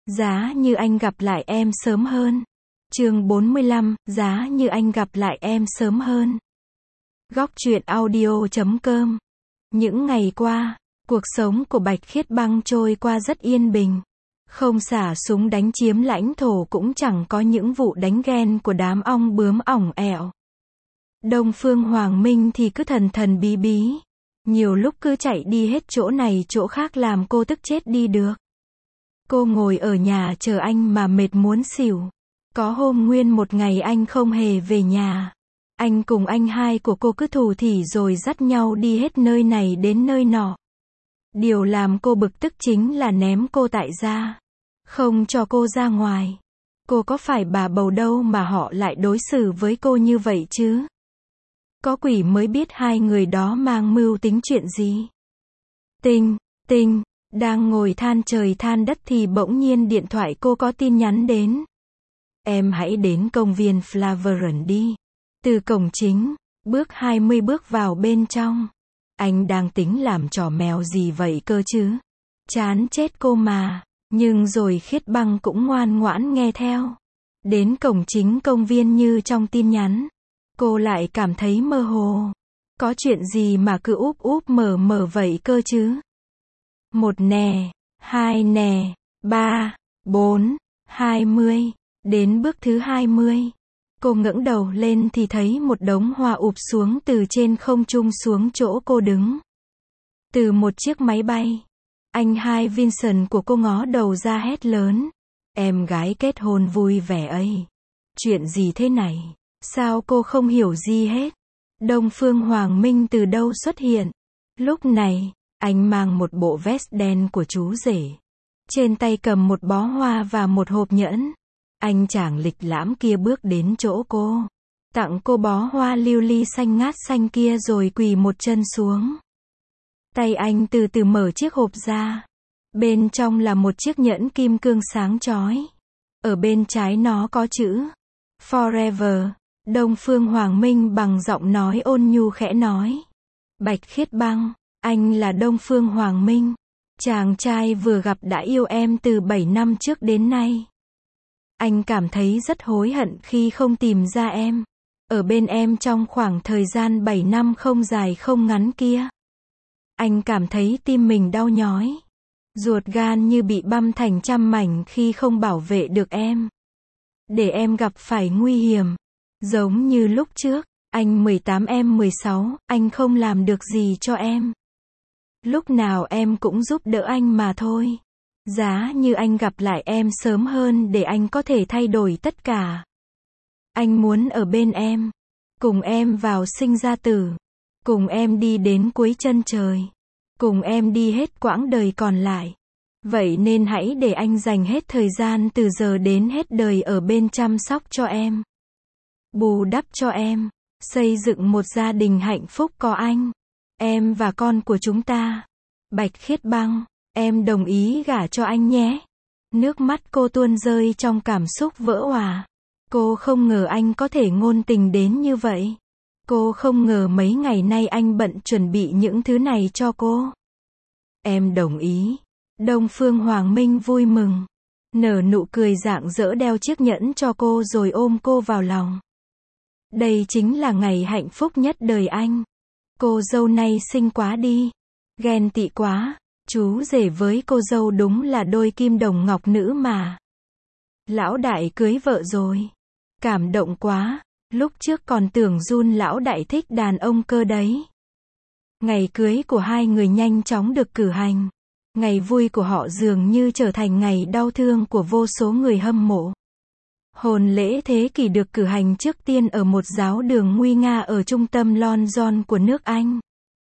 Giá như anh gặp lại em sớm hơn. Chương 45, giá như anh gặp lại em sớm hơn. Góc truyện audio.com. Những ngày qua, cuộc sống của Bạch Khiết Băng trôi qua rất yên bình. Không xả súng đánh chiếm lãnh thổ, cũng chẳng có những vụ đánh ghen của đám ong bướm ỏng ẻo. Đông Phương Hoàng Minh thì cứ thần thần bí bí. Nhiều lúc cứ chạy đi hết chỗ này chỗ khác làm cô tức chết đi được. Cô ngồi ở nhà chờ anh mà mệt muốn xỉu. Có hôm nguyên một ngày anh không hề về nhà. Anh cùng anh hai của cô cứ thủ thỉ rồi dắt nhau đi hết nơi này đến nơi nọ. Điều làm cô bực tức chính là ném cô tại gia. Không cho cô ra ngoài. Cô có phải bà bầu đâu mà họ lại đối xử với cô như vậy chứ? Có quỷ mới biết hai người đó mang mưu tính chuyện gì. Tinh, đang ngồi than trời than đất thì bỗng nhiên điện thoại cô có tin nhắn đến. Em hãy đến công viên Flavian đi. Từ cổng chính, bước 20 bước vào bên trong. Anh đang tính làm trò mèo gì vậy cơ chứ? Chán chết cô mà. Nhưng rồi Khiết Băng cũng ngoan ngoãn nghe theo. Đến cổng chính công viên như trong tin nhắn. Cô lại cảm thấy mơ hồ. Có chuyện gì mà cứ úp úp mở mở vậy cơ chứ? 1 nè, 2 nè, 3, 4, 20. Đến bước thứ 20. Cô ngẩng đầu lên thì thấy một đống hoa ụp xuống từ trên không trung xuống chỗ cô đứng. Từ một chiếc máy bay. Anh hai Vincent của cô ngó đầu ra hét lớn. Em gái kết hôn vui vẻ ấy. Chuyện gì thế này? Sao cô không hiểu gì hết? Đông Phương Hoàng Minh từ đâu xuất hiện? Lúc này, anh mang một bộ vest đen của chú rể. Trên tay cầm một bó hoa và một hộp nhẫn. Anh chàng lịch lãm kia bước đến chỗ cô. Tặng cô bó hoa lưu ly xanh ngát xanh kia rồi quỳ một chân xuống. Tay anh từ từ mở chiếc hộp ra. Bên trong là một chiếc nhẫn kim cương sáng chói. Ở bên trái nó có chữ Forever. Đông Phương Hoàng Minh bằng giọng nói ôn nhu khẽ nói. Bạch Khiết Băng, anh là Đông Phương Hoàng Minh. Chàng trai vừa gặp đã yêu em từ 7 năm trước đến nay. Anh cảm thấy rất hối hận khi không tìm ra em. Ở bên em trong khoảng thời gian 7 năm không dài không ngắn kia. Anh cảm thấy tim mình đau nhói. Ruột gan như bị băm thành trăm mảnh khi không bảo vệ được em. Để em gặp phải nguy hiểm. Giống như lúc trước, anh 18 em 16, anh không làm được gì cho em. Lúc nào em cũng giúp đỡ anh mà thôi. Giá như anh gặp lại em sớm hơn để anh có thể thay đổi tất cả. Anh muốn ở bên em. Cùng em vào sinh ra tử. Cùng em đi đến cuối chân trời. Cùng em đi hết quãng đời còn lại. Vậy nên hãy để anh dành hết thời gian từ giờ đến hết đời ở bên chăm sóc cho em. Bù đắp cho em. Xây dựng một gia đình hạnh phúc có anh. Em và con của chúng ta. Bạch Khiết Băng, em đồng ý gả cho anh nhé. Nước mắt cô tuôn rơi trong cảm xúc vỡ òa. Cô không ngờ anh có thể ngôn tình đến như vậy. Cô không ngờ mấy ngày nay anh bận chuẩn bị những thứ này cho cô. Em đồng ý. Đông Phương Hoàng Minh vui mừng. Nở nụ cười rạng rỡ đeo chiếc nhẫn cho cô rồi ôm cô vào lòng. Đây chính là ngày hạnh phúc nhất đời anh. Cô dâu này xinh quá đi. Ghen tị quá. Chú rể với cô dâu đúng là đôi kim đồng ngọc nữ mà. Lão đại cưới vợ rồi. Cảm động quá. Lúc trước còn tưởng Jun lão đại thích đàn ông cơ đấy. Ngày cưới của hai người nhanh chóng được cử hành. Ngày vui của họ dường như trở thành ngày đau thương của vô số người hâm mộ. Hôn lễ thế kỷ được cử hành trước tiên ở một giáo đường nguy nga ở trung tâm London của nước Anh.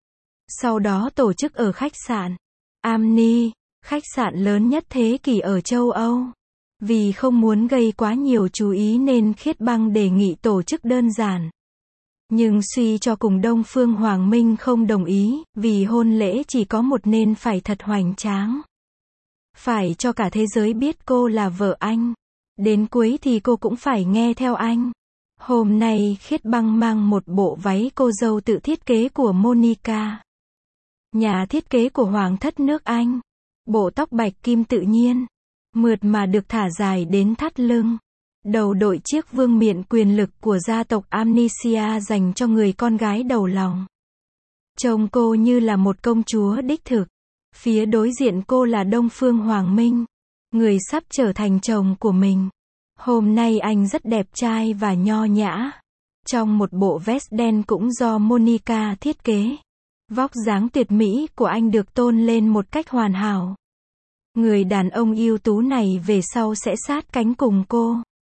Sau đó tổ chức ở khách sạn Amni, khách sạn lớn nhất thế kỷ ở châu Âu. Vì không muốn gây quá nhiều chú ý nên Khiết Băng đề nghị tổ chức đơn giản. Nhưng suy cho cùng Đông Phương Hoàng Minh không đồng ý, vì hôn lễ chỉ có một nên phải thật hoành tráng. Phải cho cả thế giới biết cô là vợ anh. Đến cuối thì cô cũng phải nghe theo anh. Hôm nay Khiết Băng mang một bộ váy cô dâu tự thiết kế của Monica. Nhà thiết kế của Hoàng thất nước Anh. Bộ tóc bạch kim tự nhiên. mượt mà được thả dài đến thắt lưng. Đầu đội chiếc vương miện quyền lực của gia tộc Amnesia dành cho người con gái đầu lòng. Trông cô như là một công chúa đích thực. Phía đối diện cô là Đông Phương Hoàng Minh, người sắp trở thành chồng của mình. Hôm nay anh rất đẹp trai và nho nhã. Trong một bộ vest đen cũng do Monica thiết kế. Vóc dáng tuyệt mỹ của anh được tôn lên một cách hoàn hảo. Người đàn ông ưu tú này về sau sẽ sát cánh cùng cô.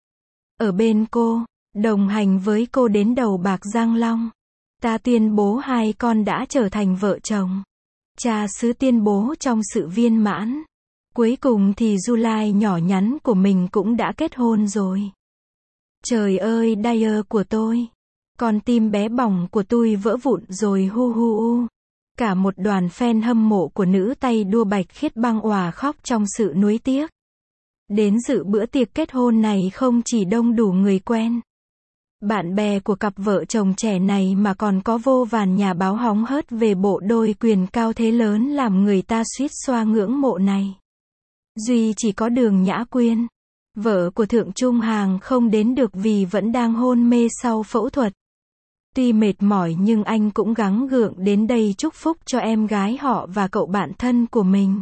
Ở bên cô, đồng hành với cô đến đầu bạc Giang Long. Ta tuyên bố hai con đã trở thành vợ chồng. Cha xứ tuyên bố trong sự viên mãn. Cuối cùng thì July nhỏ nhắn của mình cũng đã kết hôn rồi. Trời ơi Dyer của tôi. Con tim bé bỏng của tôi vỡ vụn rồi hu hu u. Cả một đoàn fan hâm mộ của nữ tay đua Bạch Khiết Băng òa khóc trong sự nuối tiếc. Đến dự bữa tiệc kết hôn này không chỉ đông đủ người quen, bạn bè của cặp vợ chồng trẻ này mà còn có vô vàn nhà báo hóng hớt về bộ đôi quyền cao thế lớn làm người ta suýt xoa ngưỡng mộ này. Duy chỉ có Đường Nhã Quyên, vợ của Thượng Trung Hàng không đến được vì vẫn đang hôn mê sau phẫu thuật. Tuy mệt mỏi nhưng anh cũng gắng gượng đến đây chúc phúc cho em gái họ và cậu bạn thân của mình.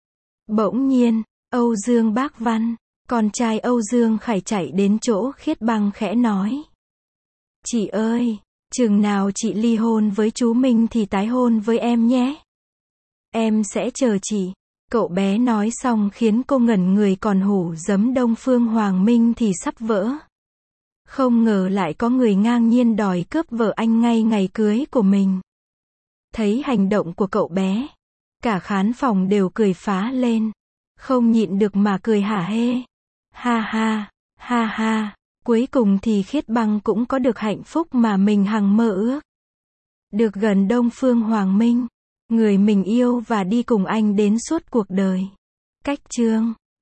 Bỗng nhiên, Âu Dương Bác Văn, con trai Âu Dương Khải chạy đến chỗ Khiết Băng khẽ nói. Chị ơi, chừng nào chị ly hôn với chú Minh thì tái hôn với em nhé. Em sẽ chờ chị. Cậu bé nói xong khiến cô ngẩn người, còn hủ giấm Đông Phương Hoàng Minh thì sắp vỡ. Không ngờ lại có người ngang nhiên đòi cướp vợ anh ngay ngày cưới của mình. Thấy hành động của cậu bé, cả khán phòng đều cười phá lên. Không nhịn được mà cười hả hê. Ha ha, ha ha. Cuối cùng thì Khiết Băng cũng có được hạnh phúc mà mình hằng mơ ước. Được gần Đông Phương Hoàng Minh, người mình yêu và đi cùng anh đến suốt cuộc đời. Cách chương